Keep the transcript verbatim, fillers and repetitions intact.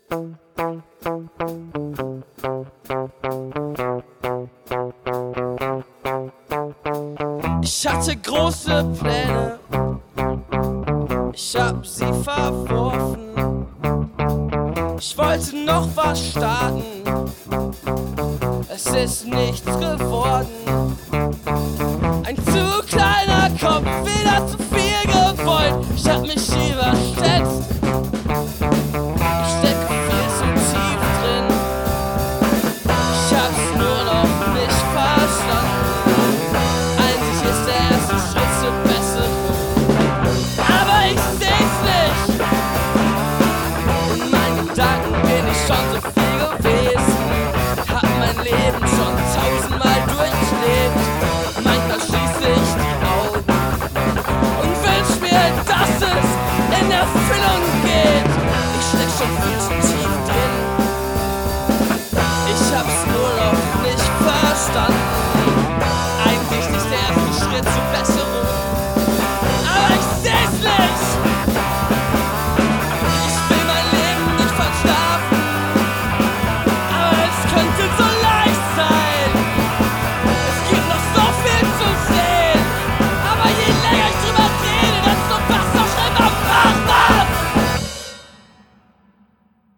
Ich hatte große Pläne, ich hab sie verworfen. Ich wollte noch was starten, es ist nichts geworden. Ein zu kleiner Kopf, wieder zu viel gewollt. Ich hab mich überschätzt, ich stecke viel zu tief drin. Ich hab's nur noch nicht verstanden. Einzig ist der erste Schritt zur Besserung. Aber ich seh's nicht, in meinen Gedanken bin ich schon so